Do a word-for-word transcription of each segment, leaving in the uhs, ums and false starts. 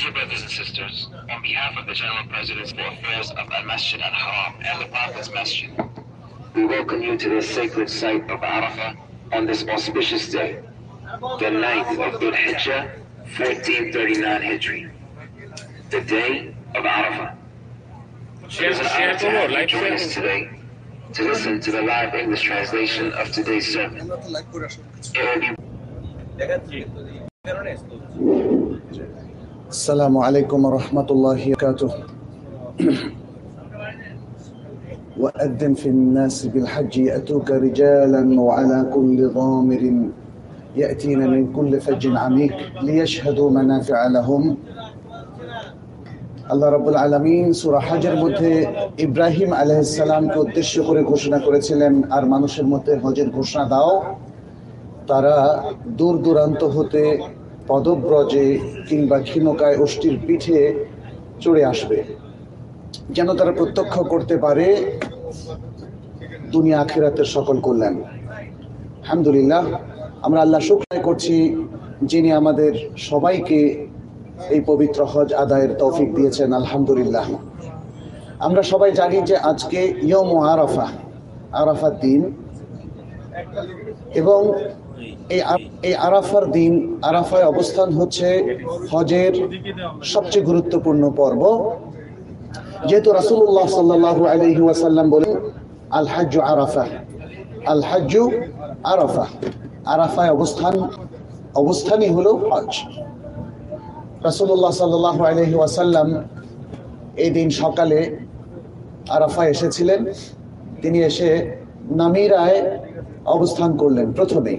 Dear brothers and sisters, on behalf of the General President for Affairs of Al-Masjid Al-Haram and the Prophet's Masjid, we welcome you to this sacred site of Arafah on this auspicious day, the ninth of Dhul Hijjah, fourteen thirty-nine Hijri, the day of Arafah. It is an honor to have you join us today to listen to the live English translation of today's sermon. It will be السلام عليكم ورحمة الله وبركاته. وأذن في الناس بالحج يأتوك رجالا وعلى كل ضامر يأتين من كل فج عميق ليشهدوا منافع لهم. আল্লাহ রাব্বুল আলামিন সূরা হজের মধ্যে ইব্রাহিম আলাইহিস সালামকে উদ্দেশ্য করে ঘোষণা করেছিলেন, আর মানুষের মধ্যে হজের ঘোষণা দাও, তারা দূর দূরান্ত হতে পদব্রজে কিংবা ক্ষীণকায় অষ্টির পিঠে চড়ে আসবে, যেন তারা প্রত্যক্ষ করতে পারে দুনিয়া আখিরাতের সকল কল্যাণ। আলহামদুলিল্লাহ, আমরা আল্লাহ শুকর করছি যিনি আমাদের সবাইকে এই পবিত্র হজ আদায়ের তৌফিক দিয়েছেন। আলহামদুলিল্লাহ। আমরা সবাই জানি যে আজকে ইয়ম আরাফা, আরাফার দিন, এবং এই এই আরাফার দিন, আরাফায় অবস্থান হচ্ছে হজের সবচেয়ে গুরুত্বপূর্ণ পর্ব। যেহেতু রাসূলুল্লাহ সাল্লাল্লাহু আলাইহি ওয়াসাল্লাম বলেন, আল হজ্জু আরাফা, আল হজ্জু আরাফা, আরাফায় অবস্থান অবস্থানই হলো হজ। রাসূলুল্লাহ সাল্লাল্লাহু আলাইহি ওয়াসাল্লাম এই দিন সকালে আরাফায় এসেছিলেন। তিনি এসে নামিরায় অবস্থান করলেন। প্রথমেই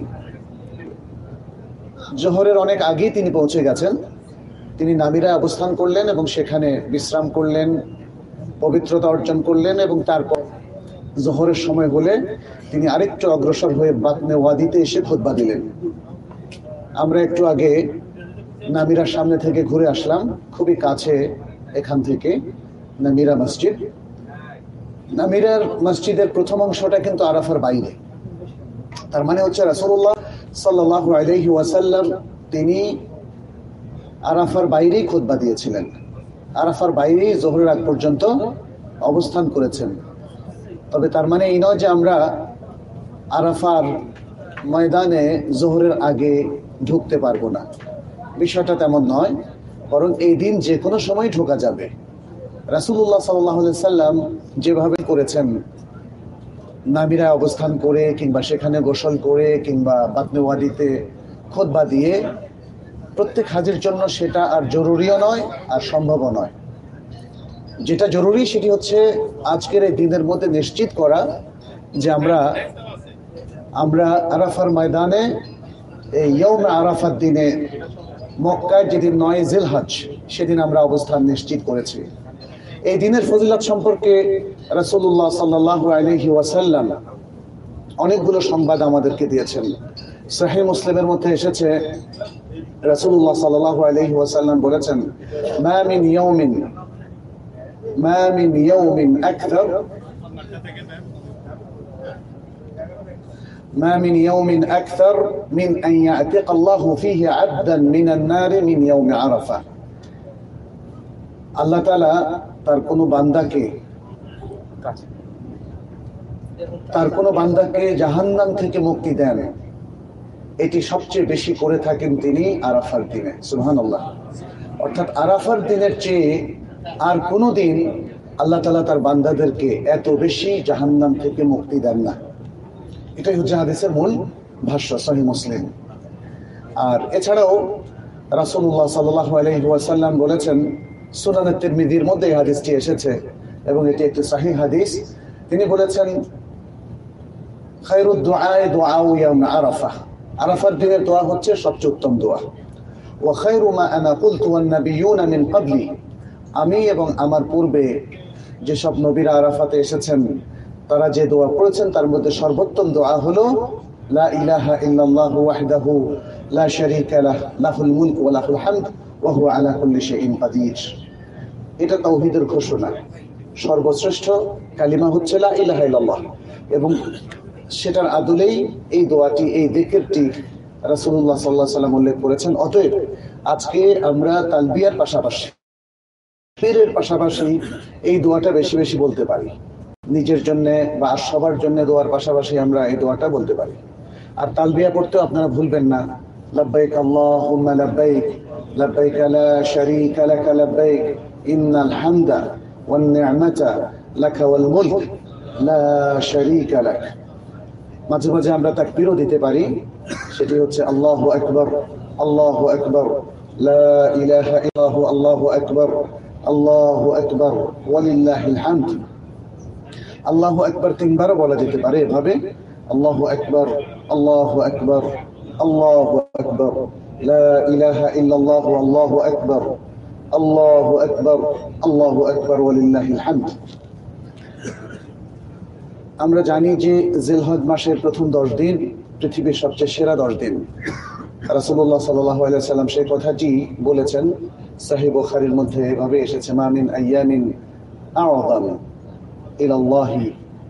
জোহরের অনেক আগেই তিনি পৌঁছে গেছেন। তিনি নামিরায় অবস্থান করলেন এবং সেখানে বিশ্রাম করলেন, পবিত্রতা অর্জন করলেন, এবং তারপর জোহরের সময় হলে তিনি আরেকটু অগ্রসর হয়ে বাতনে ওয়াদিতে এসে খুতবা দিলেন। আমরা একটু আগে নামিরার সামনে থেকে ঘুরে আসলাম, খুবই কাছে এখান থেকে নামিরা মসজিদ। নামিরার মসজিদের প্রথম অংশটা কিন্তু আরাফার বাইরে। তার মানে হচ্ছে রাসূলুল্লাহ সাল্লাল্লাহু আলাইহি ওয়াসাল্লাম তিনি আরাফার বাইরেই খুতবা দিয়েছিলেন, আরাফার বাইরেই জোহরের আগ পর্যন্ত অবস্থান করেছেন। তবে তার মানে এই নয় যে আমরা আরাফার ময়দানে জোহরের আগে ঢুকতে পারবো না, বিষয়টা তেমন নয়, বরং এই দিন যে কোনো সময় ঢোকা যাবে। রাসূলুল্লাহ সাল্লাল্লাহু আলাইহি সাল্লাম যেভাবে করেছেন, নামিরায় অবস্থান করে কিংবা সেখানে গোসল করে কিংবা বাতনে ওয়াদিতে খুতবা দিয়ে, প্রত্যেক হাজির জন্য সেটা আর জরুরিও নয় আর সম্ভবও নয়। যেটা জরুরি সেটি হচ্ছে আজকের এই দিনের মধ্যে নিশ্চিত করা যে আমরা আমরা আরাফার ময়দানে এই ইয়ৌমে আরাফার দিনে মক্কায় যেদিন নয় জিলহজ, সেদিন আমরা অবস্থান নিশ্চিত করেছি। এই দিনের ফজিলত সম্পর্কে রাসূলুল্লাহ সাল্লাল্লাহু আলাইহি ওয়াসাল্লাম অনেকগুলো সংবাদ আমাদেরকে দিয়েছেন। সহিহ মুসলিমের মধ্যে এসেছে, রাসূলুল্লাহ সাল্লাল্লাহু আলাইহি ওয়াসাল্লাম বলেছেন, মা মিন ইয়াউমিন মা মিন ইয়াউমিন আকথার ما من يوم أكثر من أن يعتق الله فيه عبدا من النار من يوم عرفة। আল্লাহ তাআলা তার কোনো বান্দাকে তার কোনো বান্দাকে জাহান্নাম থেকে মুক্তি দেন, এটি সবচেয়ে বেশি করে থাকেন তিনি আরাফার দিনে। সুবহানাল্লাহ। অর্থাৎ আরাফার দিনের চেয়ে আর কোনো দিন আল্লাহ তাআলা তার বান্দাদেরকে এত বেশি জাহান্নাম থেকে মুক্তি দেন না। এটাই হচ্ছে হাদিসের মূল ভাষ্য, সহিহ মুসলিম। আর এছাড়াও রাসূলুল্লাহ সাল্লাল্লাহু আলাইহি ওয়াসাল্লাম বলেছেন, সুনান তিরমিজির মধ্যে এই হাদিসটি এসেছে এবং এটি একটি সহিহ হাদিস। তিনি বলেছেন, খায়রুদ দুআ দুআউ ইয়াউম আরাফা, আরাফার দিনের দোয়া হচ্ছে সবচেয়ে উত্তম দোয়া। ওয়া খায়রু মা আনা কুলতু ওয়ান নাবিয়্যুনা মিন ক্বাবলি, আমি এবং আমার পূর্বে যেসব নবীরা আরাফাতে এসেছেন তারা যে দোয়া পড়েছেন তার মধ্যে সর্বোত্তম দোয়া হলো লা ইলাহা ইল্লাল্লাহু ওয়াহদাহু লা শারীকা লাহ লাহুল মুলকু ওয়া লাহুল হামদ ওয়া হুয়া আলা কুল্লি শাইইন কাদির। এটা তাওহীদের ঘোষণা। সর্বশ্রেষ্ঠ কালিমা হচ্ছে লা ইলাহা ইল্লাল্লাহ, এবং সেটার আদলেই এই দোয়াটি, এই যিকিরটি রাসূলুল্লাহ সাল্লাল্লাহু আলাইহি ওয়াসাল্লাম উল্লেখ করেছেন। অতএব আজকে আমরা তালবিয়ার পাশাপাশি পীরের পাশাপাশি এই দোয়াটা বেশি বেশি বলতে পারি, নিজের জন্য বা সবার জন্য দোয়ার পাশাপাশি আমরা এই দোয়াটা বলতে পারি। আর তালবিয়া পড়তেও আপনারা ভুলবেন না, লাব্বাইক আল্লাহুম্মা লাব্বাইক লাব্বাইক লা শারীকা লাক লাব্বাইক ইন্নাল হামদা ওয়ান নি'মাতা লাকা ওয়াল মুলক লা শারীকা লাক। মাঝে মাঝে আমরা তাকবীরও দিতে পারি, সেটি হচ্ছে আল্লাহু আকবার, আল্লাহু আকবার, লা ইলাহা ইল্লাল্লাহু, আল্লাহু আকবার, আল্লাহু আকবার ওয়ালিল্লাহিল হামদ। আল্লাহু আকবার তিনবারও বলা যেতে পারে এভাবে, আল্লাহু আকবার, আল্লাহু আকবার, আল্লাহু আকবার, লা ইলাহা ইল্লাল্লাহু, আল্লাহু আকবার, আল্লাহু আকবার, আল্লাহু আকবার ওয়ালিল্লাহিল হামদ। আমরা জানি যে জিলহজ মাসের প্রথম দশ দিন পৃথিবীর সবচেয়ে সেরা দশ দিন। রাসূলুল্লাহ সাল্লাল্লাহু আলাইহি ওয়াসাল্লাম সেই কথাটি বলেছেন, সহিহ বুখারীর মধ্যে এভাবে এসেছে, মা মিন আইয়ামিন আ'যাম ইলাল্লাহি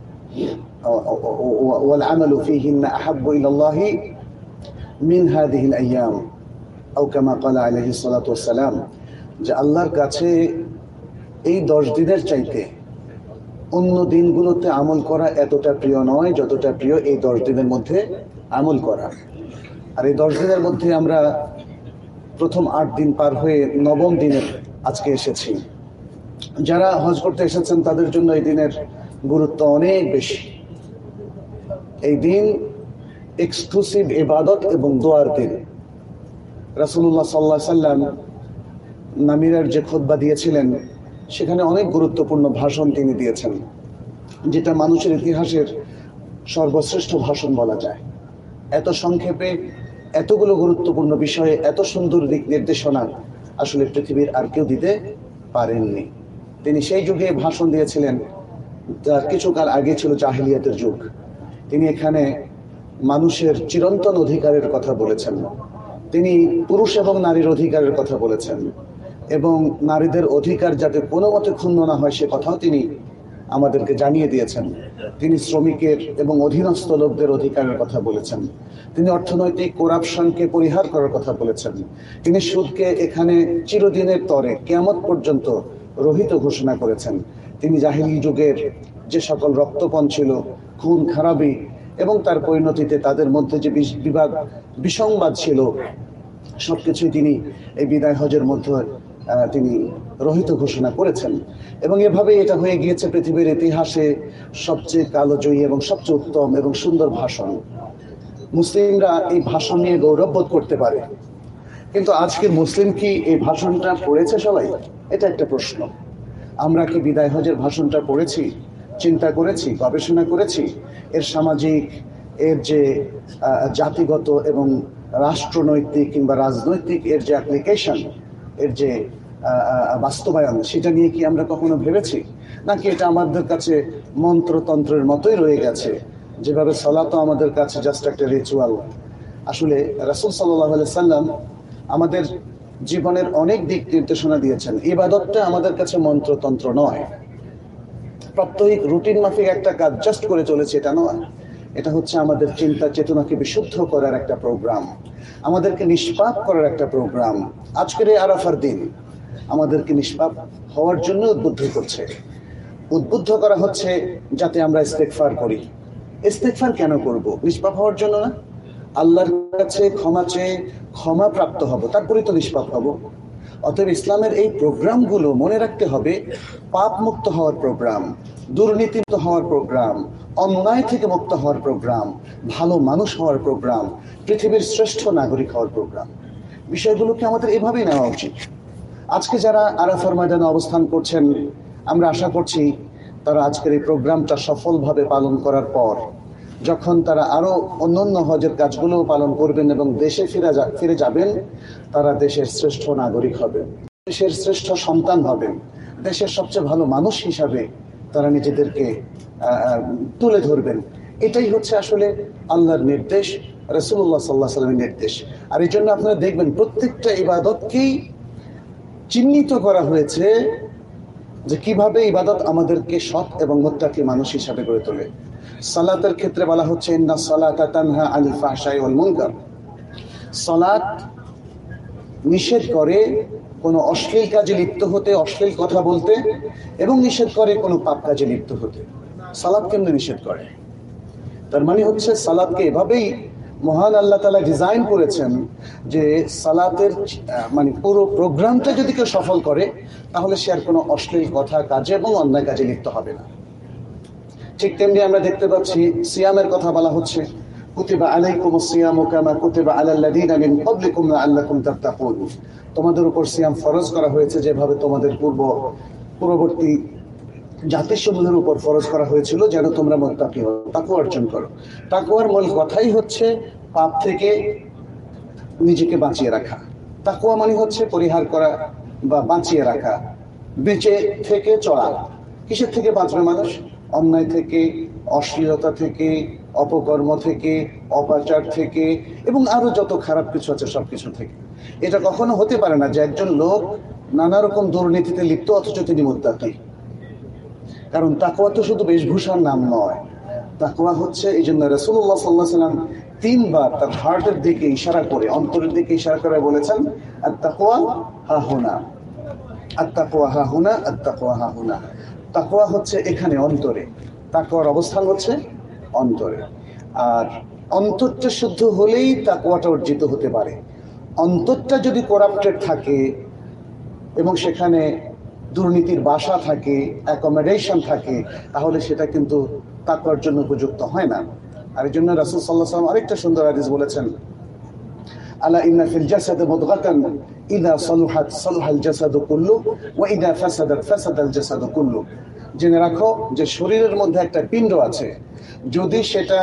ওয়াল আমালু ফীহিন্না আহাব্বু ইলাল্লাহি মিন হাযিহিল আইয়াম আও কামা ক্বালা আলাইহিস সালাতু ওয়াস সালাম। যে আল্লাহর কাছে এই দশ দিনের চাইতে অন্য দিনগুলোতে আমল করা এতটা প্রিয় নয় যতটা প্রিয় এই দশ দিনের মধ্যে আমল করা। আর এই দশ দিনের মধ্যে আমরা প্রথম আট দিন পার হয়ে নবম দিনের আজকে এসেছি। যারা হজ করতে এসেছেন তাদের জন্য এই দিনের গুরুত্ব অনেক বেশি। এই দিন এক্সক্লুসিভ ইবাদত এবং দোয়ার দিন। রাসূলুল্লাহ সাল্লাল্লাহু আলাইহি ওয়াসাল্লাম নামিরার যে খুতবা দিয়েছিলেন সেখানে অনেক গুরুত্বপূর্ণ ভাষণ তিনি দিয়েছেন, যেটা মানুষের ইতিহাসের সর্বশ্রেষ্ঠ ভাষণ বলা যায়। এত সংক্ষেপে এতগুলো গুরুত্বপূর্ণ বিষয়ে এত সুন্দর দিক নির্দেশনা আসলে পৃথিবীর আর কেউ দিতে পারেননি। তিনি সেই যুগে ভাষণ দিয়েছিলেন যার কিছুকাল আগে ছিল জাহিলিয়াতের যুগ। তিনি এখানে মানুষের চিরন্তন অধিকারের কথা বলেছেন, তিনি পুরুষ এবং নারীর অধিকারের কথা বলেছেন, এবং নারীদের অধিকার যাতে কোনো মতে ক্ষুণ্ণ না হয় সে কথাও তিনি আমাদেরকে জানিয়ে দিয়েছেন। তিনি শ্রমিকের এবং অধীনস্থ লোকদের অধিকারের কথা বলেছেন, তিনি অর্থনৈতিক করাপশনকে পরিহার করার কথা বলেছেন, তিনি সুদকে এখানে চিরদিনের তরে কিয়ামত পর্যন্ত রহিত ঘোষণা করেছেন। তিনি জাহিলি যুগের যে সকল রক্তপণ ছিল, খুন খারাপি এবং তার পরিণতিতে তাদের মধ্যে যে বিবাদ বিসংবাদ ছিল সবকিছুই তিনি এই বিদায় হজের মধ্যে তিনি রহিত ঘোষণা করেছেন। এবং এভাবে এটা হয়ে গিয়েছে পৃথিবীর ইতিহাসে সবচেয়ে কালোজয়ী এবং সবচেয়ে উত্তম এবং সুন্দর ভাষণ। মুসলিমরা এই ভাষণ নিয়ে গৌরববোধ করতে পারে, কিন্তু আজকের মুসলিম কি এই ভাষণটা পড়েছে সবাই? এটা একটা প্রশ্ন। আমরা কি বিদায় হজের ভাষণটা পড়েছি, চিন্তা করেছি, গবেষণা করেছি? এর সামাজিক, এর যে জাতিগত এবং রাষ্ট্রনৈতিক কিংবা রাজনৈতিক এর যে অ্যাপ্লিকেশন, এর যে বাস্তবায়ন, সেটা নিয়ে কি আমরা কখনো ভেবেছি? নাকি এটা আমাদের কাছে মন্ত্রতন্ত্রের মতোই রয়ে গেছে, যেভাবে সালাতও আমাদের কাছে জাস্ট একটা রিচুয়াল? আসলে রাসূল সাল্লাল্লাহু আলাইহি সাল্লাম আমাদের জীবনের অনেক দিক নির্দেশনা দিয়েছেন। ইবাদতটা আমাদের কাছে মন্ত্রতন্ত্র নয়, প্রাত্যহিক রুটিন মাফিক একটা কাজ জাস্ট করে চলেছে এটা নয়। এটা হচ্ছে আমাদের চিন্তা চেতনাকে বিশুদ্ধ করার একটা প্রোগ্রাম, আমাদেরকে নিষ্পাপ করার একটা প্রোগ্রাম। আজকের এই আরাফার দিন আমাদেরকে নিষ্পাপ হওয়ার জন্য উদ্বুদ্ধ করছে। উদ্বুদ্ধ করা হচ্ছে যাতে আমরা ইস্তেগফার করি। ইস্তেগফার কেন করব? নিষ্পাপ হওয়ার জন্য না, আল্লাহর কাছে ক্ষমা চেয়ে ক্ষমা প্রাপ্ত হব, তারপরেই তো নিষ্পাপ হব। অতএব ইসলামের এই প্রোগ্রামগুলো মনে রাখতে হবে পাপ মুক্ত হওয়ার প্রোগ্রাম, দুর্নীতি মুক্ত হওয়ার প্রোগ্রাম, অন্যায় থেকে মুক্ত হওয়ার প্রোগ্রাম, ভালো মানুষ হওয়ার প্রোগ্রাম, পৃথিবীর শ্রেষ্ঠ নাগরিক হওয়ার প্রোগ্রাম। বিষয়গুলোকে আমাদের এভাবেই নেওয়া উচিত। আজকে যারা আরাফার ময়দানে অবস্থান করছেন, আমরা আশা করছি তারা আজকের এই প্রোগ্রামটা সফলভাবে পালন করার পর যখন তারা আরো অন্যান্য হজের কাজগুলো পালন করবেন এবং দেশে ফিরে ফিরে যাবেন, তারা দেশের শ্রেষ্ঠ নাগরিক হবেন, দেশের শ্রেষ্ঠ সন্তান হবেন, দেশের সবচেয়ে ভালো মানুষ হিসাবে তারা নিজেদেরকে তুলে ধরবেন। এটাই হচ্ছে আসলে আল্লাহর নির্দেশ, রাসূলুল্লাহ সাল্লাল্লাহু আলাইহি ওয়াসাল্লামের নির্দেশ। আর এই জন্য আপনারা দেখবেন প্রত্যেকটা ইবাদতকেই চিহ্নিত করা হয়েছে যে কিভাবে ইবাদত আমাদেরকে সৎ এবং মুত্তাকি মানুষ হিসাবে গড়ে তোলে। সালাতের ক্ষেত্রে বলা হচ্ছে ইন্নাস সালাতা তানহা আনিল ফাহশাই ওয়াল মুনকার। সালাত নিষেধ করে কোনো অশ্লীল কাজে লিপ্ত হতে, অশ্লীল কথা বলতে, এবং নিষেধ করে কোনো পাপ কাজে লিপ্ত হতে। সালাত কেমনে নিষেধ করে? তার মানে হচ্ছে সালাতকে এভাবেই মহান আল্লাহ তাআলা ডিজাইন করেছেন যে সালাতের মানে পুরো প্রোগ্রামটা যদি কেউ সফল করে তাহলে সে আর কোনো অশ্লীল কথা, কাজে এবং অন্যায় কাজে লিপ্ত হবে না। ঠিক তেমনি আমরা দেখতে পাচ্ছি সিয়ামের কথা বলা হচ্ছে, কুতিবা আলাইকুমুস সিয়ামু কামা কুতিবা আলাল্লাযীনা মিন ক্বাবলিকুম লাআল্লাকুম তাত্তাকুন। তোমাদের উপর সিয়াম ফরজ করা হয়েছে যেভাবে তোমাদের পূর্ব পূর্ববর্তী জাতিসমূহের উপর ফরজ করা হয়েছিল, যেন তোমরা মুত্তাকি হও, তাকওয়া অর্জন করো। তাকওয়ার মূল কথাই হচ্ছে পাপ থেকে নিজেকে বাঁচিয়ে রাখা। তাকওয়া মানে হচ্ছে পরিহার করা বা বাঁচিয়ে রাখা, বেঁচে থেকে চলা। কিসের থেকে বাঁচবে মানুষ? অন্যায় থেকে, অশ্লীলতা থেকে, অপকর্ম থেকে, অপাচার থেকে, এবং আরো যত খারাপ কিছু আছে সবকিছু থেকে। এটা কখনো হতে পারে না যে একজন লোক নানা রকম দুর্নীতিতে লিপ্ত অথচ তিনি মুত্তাকি। কারণ তাকওয়া তো শুধু বেশভূষার নাম নয়। তাকওয়া হচ্ছে, এই জন্য রাসূলুল্লাহ সাল্লাল্লাহু আলাইহি ওয়াসাল্লাম তিনবার তার হার্টের দিকে ইশারা করে, অন্তরের দিকে ইশারা করে বলেছেন, আত-তাকওয়া হাহুনা, আত-তাকওয়া হাহুনা, আত-তাকওয়া হাহুনা। তাকওয়া হচ্ছে এখানে, অন্তরে। তাকওয়ার অবস্থান হচ্ছে অন্তরে। আর অন্তরটা শুদ্ধ হলেই তাকওয়াটা অর্জিত হতে পারে। অন্তরটা যদি করাপ্টেড থাকে এবং সেখানে দুর্নীতির বাসা থাকে, অ্যাকোমোডেশন থাকে, তাহলে সেটা কিন্তু তাকওয়ার জন্য উপযুক্ত হয় না। আর এই জন্য রাসূল সাল্লাল্লাহু আলাইহি ওয়াসাল্লাম আরেকটা সুন্দর হাদিস বলেছেন, আলা ইন্না ফিল জাসাদি মুদগাতান ইযা সালুহাত সালুহাল জাসাদু কুল্লু ওয়া ইযা ফাসাদাত ফাসাদাল জাসাদু কুল্লু। জেনে রাখো যে শরীরের মধ্যে একটা পিণ্ড আছে, যদি সেটা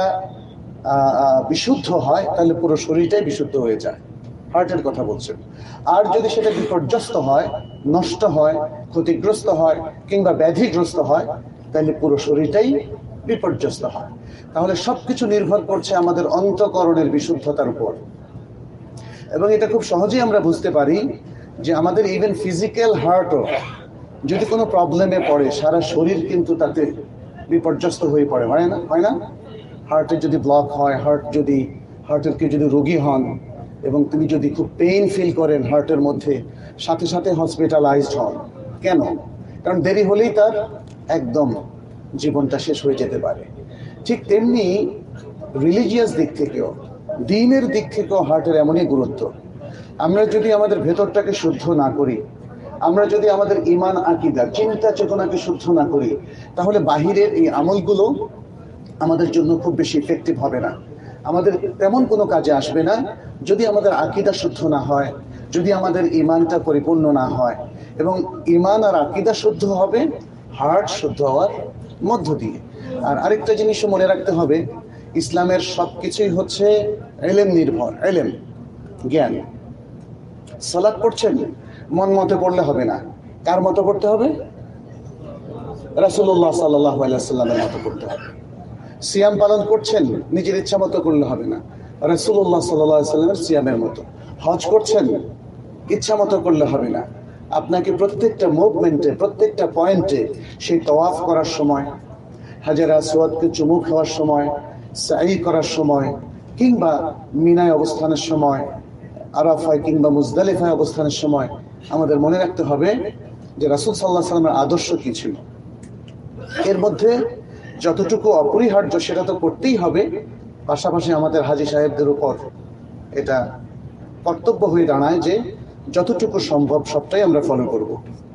বিশুদ্ধ হয় তাহলে পুরো শরীরটাই বিশুদ্ধ হয়ে যায়। হার্টের কথা বলছেন। আর যদি সেটা বিপর্যস্ত হয়, নষ্ট হয়, ক্ষতিগ্রস্ত হয় কিংবা ব্যাধিগ্রস্ত হয়, তাহলে পুরো শরীরটাই বিপর্যস্ত হয়। তাহলে সবকিছু নির্ভর করছে আমাদের অন্তঃকরণের বিশুদ্ধতার উপর। এবং এটা খুব সহজেই আমরা বুঝতে পারি যে আমাদের ইভেন ফিজিক্যাল হার্টও যদি কোনো প্রবলেমে পড়ে, সারা শরীর কিন্তু তাতে বিপর্যস্ত হয়ে পড়ে, হয় না? হয় না? হার্টের যদি ব্লক হয়, হার্ট যদি হার্টের কেউ যদি রোগী হন এবং তিনি যদি খুব পেইন ফিল করেন হার্টের মধ্যে, সাথে সাথে হসপিটালাইজড হন। কেন? কারণ দেরি হলেই তার একদম জীবনটা শেষ হয়ে যেতে পারে। ঠিক তেমনি রিলিজিয়াস দিক থেকেও, দ্বীনের দিক থেকেও হার্টের এমনই গুরুত্ব। আমরা যদি আমাদের ভেতরটাকে শুদ্ধ না করি, আমরা যদি আমাদের ঈমান, আকীদা, চিন্তা চেতনাকে শুদ্ধ না করি, তাহলে বাহিরের এই আমলগুলো আমাদের জন্য খুব বেশি ইফেক্টিভ হবে না, আমাদের তেমন কোনো কাজে আসবে না যদি আমাদের আকীদা শুদ্ধ না হয়, যদি আমাদের ঈমানটা পরিপূর্ণ না হয়। এবং ঈমান আর আকীদা শুদ্ধ হবে হার্ট শুদ্ধ হওয়ার মধ্য দিয়ে। আর আরেকটা জিনিসও মনে রাখতে হবে, ইসলামের সবকিছুই হচ্ছে ইলম নির্ভর, ইলম, জ্ঞান। সালাত পড়ছেন, মন মতো পড়লে হবে না। কার মতো পড়তে হবে? রাসূলুল্লাহ সাল্লাল্লাহু আলাইহি ওয়াসাল্লামের মতো পড়তে হবে। সিয়াম পালন করছেন, নিজের ইচ্ছা মতো করলে হবে না, রাসূলুল্লাহ সাল্লাল্লাহু আলাইহি ওয়াসাল্লামের সিয়ামের মতো। হজ করছেন, ইচ্ছা মতো করলে হবে না, আপনাকে প্রত্যেকটা মুভমেন্টে, প্রত্যেকটা পয়েন্টে, সেই তাওয়াফ করার সময়, হাজার আসওয়াদকে চুমু খাওয়ার সময়, সাই করার সময়, কিংবা মিনায় অবস্থানের সময়, আরাফায় কিংবা মুজদালিফায় অবস্থানের সময় আমাদের মনে রাখতে হবে যে রাসূল সাল্লাল্লাহু আলাইহি ওয়াসাল্লামের আদর্শ কি ছিল। এর মধ্যে যতটুকু অপরিহার্য সেটা তো করতেই হবে, পাশাপাশি আমাদের হাজী সাহেবদের উপর এটা কর্তব্য হয়ে দাঁড়ায় যে যতটুকু সম্ভব সবটাই আমরা ফলো করব।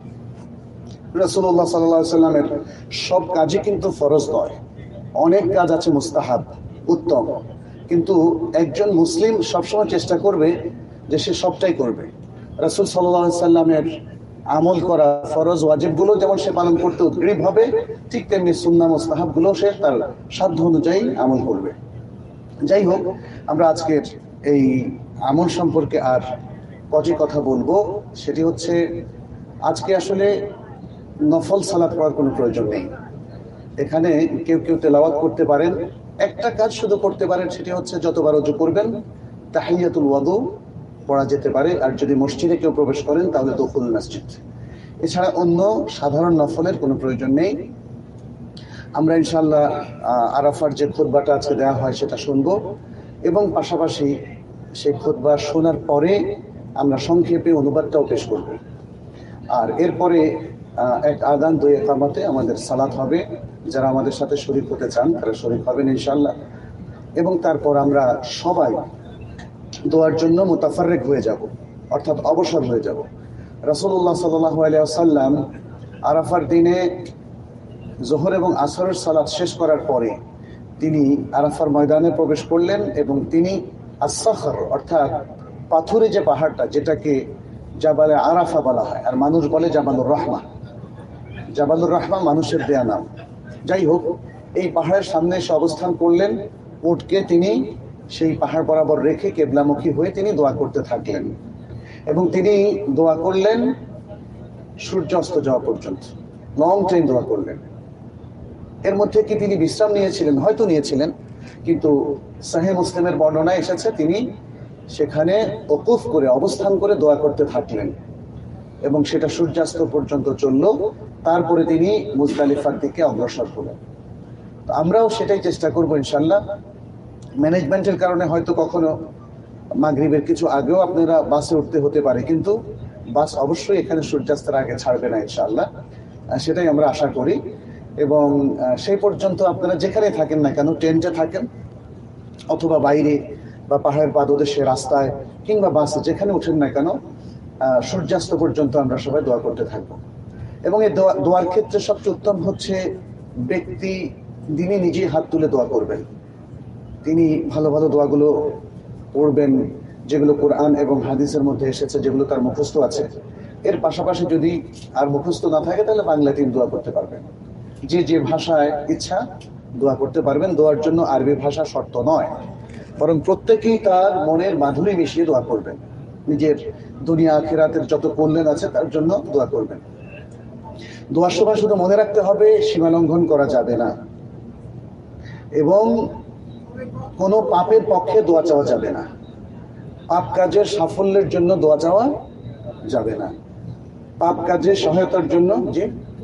রাসূলুল্লাহ সাল্লাল্লাহু আলাইহি ওয়াসাল্লামের সব কাজই কিন্তু ফরজ নয়, অনেক কাজ আছে মুস্তাহাব, উত্তম। কিন্তু একজন মুসলিম সবসময় চেষ্টা করবে যে সে সবটাই করবে। রাসূল সাল্লাল্লাহু আলাইহি ওয়াসাল্লামের আমল করা ফরজ ওয়াজিবগুলো যেমন সে পালন করতে উদ্গ্রীব হবে, ঠিক তেমনি সুন্নাহ মুস্তাহাবগুলো সে তার সাধ্য অনুযায়ী আমল করবে। যাই হোক, আমরা আজকের এই আমল সম্পর্কে আর কটি কথা বলবো। সেটি হচ্ছে, আজকে আসলে নফল সালাত পড়ার কোনো প্রয়োজন নেই। এখানে কেউ কেউ তেলাওয়াত করতে পারেন, একটা কাজ শুধু করতে পারেন, সেটি হচ্ছে যতবার ওযু করবেন তাহিয়াতুল ওয়াদু পড়া যেতে পারে। আর যদি মসজিদে কেউ প্রবেশ করেন তাহলে দুখুল মসজিদ। এছাড়া অন্য সাধারণ নফলের কোনো প্রয়োজন নেই। আমরা ইনশাআল্লাহ আরাফার যে খুতবাটা আজকে দেওয়া হয় সেটা শুনবো এবং পাশাপাশি সেই খুতবা শোনার পরে আমরা সংক্ষেপে অনুবাদটাও পেশ করব। আর এরপরে এক আযান দুই ইকামতে আমাদের সালাত হবে। যারা আমাদের সাথে শরীক হতে চান তারা শরীক হবেন ইনশাআল্লাহ। এবং তারপর আমরা সবাই দোয়ার জন্য মুতাফাররিক হয়ে যাব, অর্থাৎ অবসর হয়ে যাব। রাসূলুল্লাহ সাল্লাল্লাহু আলাইহি ওয়াসাল্লাম আরাফার দিনে জোহর এবং আসরের সালাত শেষ করার পরে তিনি আরাফার ময়দানে প্রবেশ করলেন এবং তিনি আস-সাখর অর্থাৎ পাথুরে যে পাহাড়টা, যেটাকে জাবালে আরাফা বলা হয়, আর মানুষ বলে জাবালুর রহমা। জাবালুর রহমা মানুষের দেয়া নাম। যাই হোক, এই পাহাড়ের সামনে এসে অবস্থান করলেন। উটকে তিনি সেই পাহাড় বরাবর রেখে কেবলামুখী হয়ে তিনি দোয়া করতে থাকলেন এবং তিনি দোয়া করলেন সূর্য অস্ত যাওয়া পর্যন্ত, লং টাইম দোয়া করলেন। এর মধ্যে কি তিনি বিশ্রাম নিয়েছিলেন? হয়তো নিয়েছিলেন, কিন্তু সহিহ মুসলিমের বর্ণনায় এসেছে তিনি সেখানে ওকুফ করে অবস্থান করে দোয়া করতে থাকলেন এবং সেটা সূর্যাস্ত পর্যন্ত চলল। তারপরে তিনি মুজদালিফার দিকে অগ্রসর হলেন। তো আমরাও সেটাই চেষ্টা করবো ইনশাল্লাহ। ম্যানেজমেন্টের কারণে হয়তো কখনো মাগরিবের কিছু আগেও আপনারা বাসে উঠতে হতে পারে, কিন্তু বাস অবশ্যই এখানে সূর্যাস্তের আগে ছাড়বে না ইনশাআল্লাহ, সেটাই আমরা আশা করি। এবং সেই পর্যন্ত আপনারা যেখানে থাকেন না কেন, টেন্টে থাকেন অথবা বাইরে বা পাহাড়ের পাদদেশে রাস্তায় কিংবা বাসে, যেখানে উঠেন না কেন, সূর্যাস্ত পর্যন্ত আমরা সবাই দোয়া করতে থাকবো। এবং এই দোয়া দোয়ার ক্ষেত্রে সবচেয়ে উত্তম হচ্ছে ব্যক্তি যিনি নিজেই হাত তুলে দোয়া করবেন, তিনি ভালো ভালো দোয়াগুলো পড়বেন যেগুলো কোরআন এবং হাদিসের মধ্যে এসেছে, যেগুলো তার মুখস্থ আছে। এর পাশাপাশি যদি আর মুখস্থ না থাকে তাহলে বাংলায় তিনি দোয়া করতে পারবেন। যে যে ভাষায় ইচ্ছা দোয়া করতে পারবেন। দোয়ার জন্য আরবি ভাষা শর্ত নয়, বরং প্রত্যেকেই তার মনের মাধুরী মিশিয়ে দোয়া করবেন। নিজের দুনিয়া আখিরাতের যত কল্যাণ আছে তার জন্য দোয়া করবেন। দোয়ার সময় শুধু মনে রাখতে হবে সীমা লঙ্ঘন করা যাবে না এবং কোনো পাপের পক্ষে দোয়া চাওয়া যাবে না। পাপ কাজের সাফল্যের জন্য দোয়া চাওয়া যাবে না। পাপ কাজে সহায়তার জন্য যে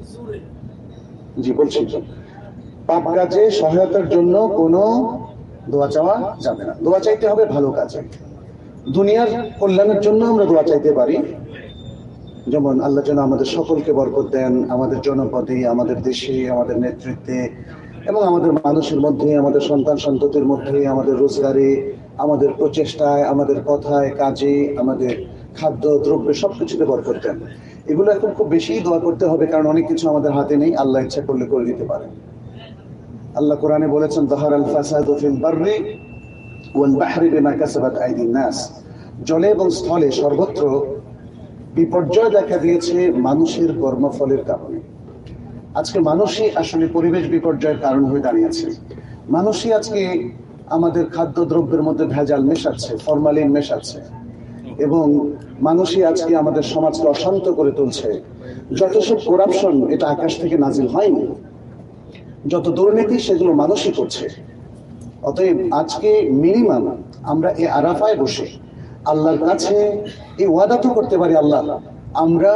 জি বলছি পাপ কাজে সহায়তার জন্য কোনো দোয়া চাওয়া যাবে না। দোয়া চাইতে হবে ভালো কাজে। দুনিয়ার কল্যাণের জন্য আমরা দোয়া চাইতে পারি, যেমন আল্লাহ যেন আমাদের সকলকে বরকত দেন, আমাদের জনপদে, আমাদের দেশে, আমাদের নেতৃত্বে এবং আমাদের মানুষের মধ্যে, আমাদের সন্তান সন্ততির মধ্যে, আমাদের রোজগারে, আমাদের প্রচেষ্টায়, আমাদের কথায়, কাজে, আমাদের খাদ্য দ্রব্যে সবকিছুতে বরকত দেন। এগুলো এখন খুব বেশি দোয়া করতে হবে, কারণ অনেক কিছু আমাদের হাতে নেই। আল্লাহ ইচ্ছা করলে করে দিতে পারে। আল্লাহ কোরআনে বলেছেন, যাহারাল ফাসাদু ফিল বাররি ওয়াল বাহরি বিমা কাসাবাত আইদিন নাস। জলে এবং স্থলে সর্বত্র বিপর্যয় দেখা দিয়েছে মানুষের কর্মফলের কারণে। আজকে মানুষই আসলে পরিবেশ বিপর্যয়ের কারণ হয়ে দাঁড়িয়েছে। মানুষই আজকে আমাদের খাদ্য দ্রব্যের মধ্যে ভেজাল মেশাচ্ছে, ফরমালিন মেশাচ্ছে, এবং মানুষই আজকে আমাদের সমাজকে অশান্ত করে তুলছে। যত সব করাপশন, এটা আকাশ থেকে নাজিল হয়নি। যত দুর্নীতি, সেগুলো মানুষই করছে। অতএব আজকে মিনিমাম আমরা এই আরাফায় বসে আল্লাহর কাছে এই ওয়াদা তো করতে পারি, আল্লাহ আমরা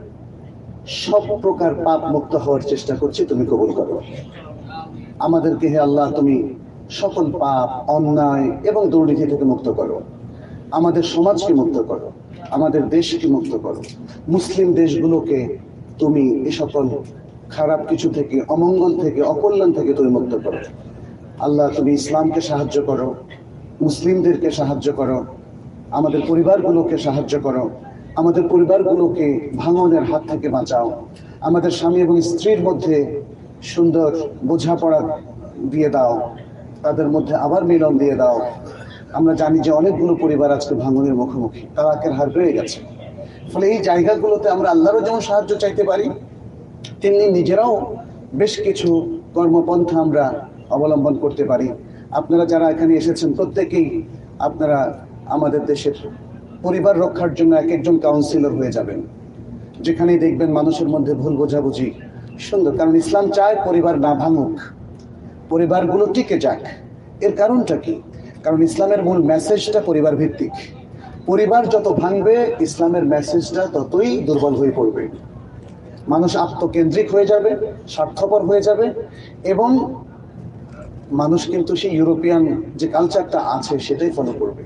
সব প্রকার পাপ মুক্ত হওয়ার চেষ্টা করছি, তুমি কবুল করো আমাদেরকে। হে আল্লাহ, তুমি সকল পাপ, অন্যায় এবং দুর্নীতি থেকে মুক্ত করো। আমাদের সমাজকে মুক্ত করো, আমাদের দেশকে মুক্ত করো। মুসলিম দেশগুলোকে তুমি এ সকল খারাপ কিছু থেকে, অমঙ্গল থেকে, অকল্যাণ থেকে তুমি মুক্ত করো। আল্লাহ, তুমি ইসলামকে সাহায্য করো, মুসলিমদেরকে সাহায্য করো, আমাদের পরিবারগুলোকে সাহায্য করো, আমাদের পরিবারগুলোকে ভাঙনের হাত থেকে বাঁচাও। আমাদের স্বামী এবং স্ত্রীর মধ্যে সুন্দর বোঝাপড়া দিয়ে দাও, তাদের মধ্যে আবার মিলন দিয়ে দাও। আমরা জানি যে অনেকগুলো পরিবার আজকে ভাঙনের মুখোমুখি, তালাকের হার বেড়ে গেছে। ফলে এই জায়গাগুলোতে আমরা আল্লাহরও যেমন সাহায্য চাইতে পারি, তেমনি নিজেরাও বেশ কিছু কর্মপন্থা আমরা অবলম্বন করতে পারি। আপনারা যারা এখানে এসেছেন প্রত্যেকেই আপনারা আমাদের দেশের পরিবার রক্ষার জন্য এক একজন কাউন্সিলর হয়ে যাবেন। যেখানেই দেখবেন মানুষের মধ্যে ভুল বোঝাবুঝি, সুন্দর, কারণ ইসলাম চায় পরিবার না ভাঙুক, পরিবারগুলো টিকে যাক। এর কারণটা কি? কারণ ইসলামের মূল মেসেজটা পরিবার ভিত্তিক। পরিবার যত ভাঙবে, ইসলামের মেসেজটা ততই দুর্বল হয়ে পড়বে। মানুষ আত্মকেন্দ্রিক হয়ে যাবে, স্বার্থপর হয়ে যাবে, এবং মানুষ কিন্তু সেই ইউরোপিয়ান যে কালচারটা আছে সেটাই ফলো করবে।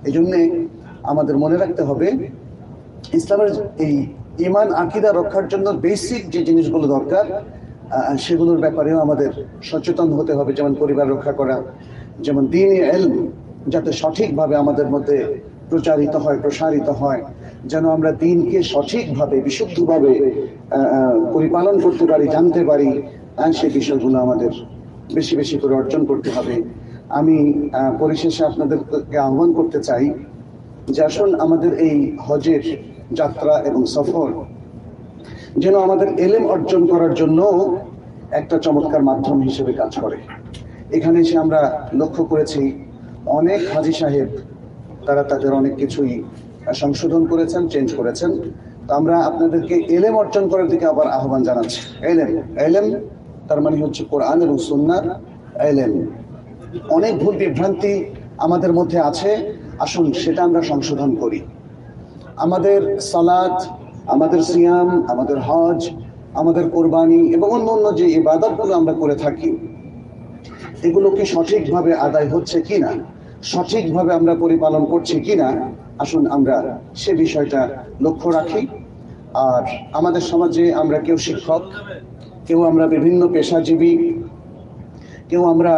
এই জন্যে আমাদের মনে রাখতে হবে ইসলামের এই ইমান আকিদা রক্ষার জন্য বেসিক যে জিনিসগুলো দরকার সেগুলোর ব্যাপারেও আমাদের সচেতন হতে হবে। যেমন পরিবার রক্ষা করা, যেমন দ্বীনি ইলম যাতে সঠিকভাবে আমাদের মধ্যে প্রচারিত হয়, প্রসারিত হয়, যেন আমরা দ্বীনকে সঠিকভাবে বিশুদ্ধভাবে পরিপালন করতে পারি, জানতে পারি, সেই বিষয়গুলো আমাদের বেশি বেশি করে অর্জন করতে হবে। আমি পরিশেষে আপনাদেরকে আহ্বান করতে চাই যে আসুন আমাদের এই হজের যাত্রা এবং সফর যেন আমাদের এলেম অর্জন করার জন্য একটা চমৎকার মাধ্যম হিসেবে কাজ করে। এখানে এসে আমরা লক্ষ্য করেছি অনেক হাজী সাহেব তারা তাদের অনেক কিছুই সংশোধন করেছেন, চেঞ্জ করেছেন। তো আমরা আপনাদেরকে এলেম অর্জন করার দিকে আবার আহ্বান জানাচ্ছি। এলেম এলেম তার মানে হচ্ছে কোরআন এবং সুন্নাহর এলেম। অনেক ভুল বিভ্রান্তি আমাদের মধ্যে আছে, আসুন সেটা আমরা সংশোধন করি। আমাদের সালাত, আমাদের সিয়াম, আমাদের হজ, আমাদের কোরবানি এবং অন্য অন্য যে ইবাদতগুলো আমরা করে থাকি এগুলো কি সঠিকভাবে আদায় হচ্ছে কিনা, সঠিকভাবে আমরা পরিপালন করছি কিনা, আসুন আমরা সে বিষয়টা লক্ষ্য রাখি। আর আমাদের সমাজে আমরা কেউ শিক্ষক, কেউ আমরা বিভিন্ন পেশাজীবী, কেউ আমরা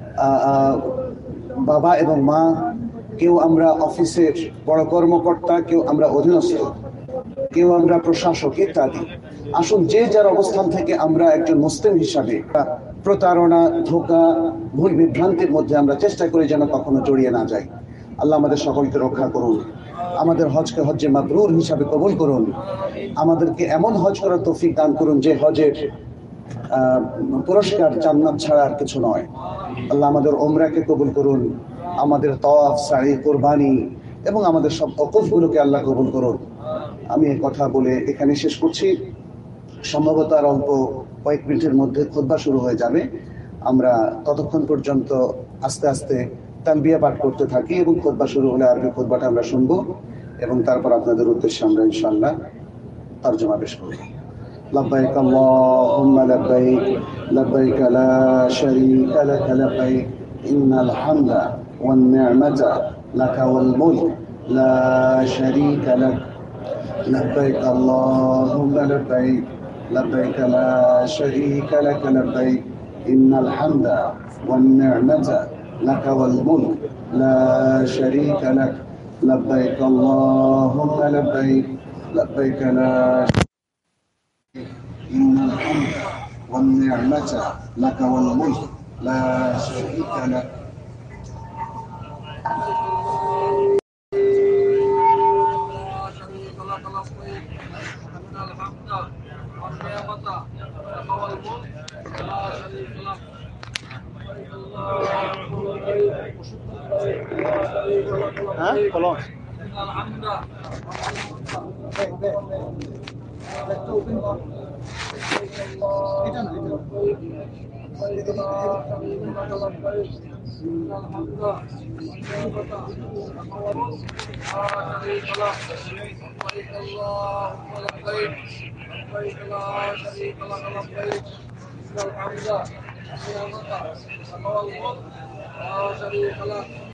বাবা এবং মা, কেউ আমরা অফিসের বড় কর্মকর্তা, কেউ আমরা অধীনস্থ, কেউ আমরা প্রশাসক ইত্যাদি। আসুন যে যার অবস্থান থেকে আমরা একজন মুসলিম হিসাবে প্রতারণা, ধোঁকা, ভুল বিভ্রান্তির মধ্যে আমরা চেষ্টা করি যেন কখনো জড়িয়ে না যাই। আল্লাহ আমাদের সকলকে রক্ষা করুন, আমাদের হজকে হজ্জে মাবরুর হিসাবে কবুল করুন, আমাদেরকে এমন হজ করার তৌফিক দান করুন যে হজের পুরস্কার জান্নাত ছাড়া আর কিছু নয়। আল্লাহ আমাদের ওমরাকে কবুল করুন, আমাদের তাওয়াফ, সাই, কোরবানি এবং আমাদের সব ওকুফগুলোকে আল্লাহ কবুল করুন। আমি এই কথা বলে এখানে শেষ করছি। সম্ভবত আর অল্প কয়েক মিনিটের মধ্যে খুতবা শুরু হয়ে যাবে। আমরা ততক্ষণ পর্যন্ত আস্তে আস্তে তালবিয়া পাঠ করতে থাকি এবং খুতবা শুরু হলে আরবি খুতবাটা আমরা শুনবো এবং তারপর আপনাদের উদ্দেশ্যে আমরা ইনশাআল্লাহ তরজমা পেশ করব। لبيك اللهم لبيك لبيك لا شريك لك لبيك إن الحمد والنعمة لك والملك لا شريك لك لبيك اللهم لبيك لبيك لا شريك لك لبيك إن الحمد والنعمة لك والملك لا شريك لك لبيك اللهم لبيك لبيك لا إن الحمد والنعمة لك والملك لا شريك لك ها خلاص এটা না এটা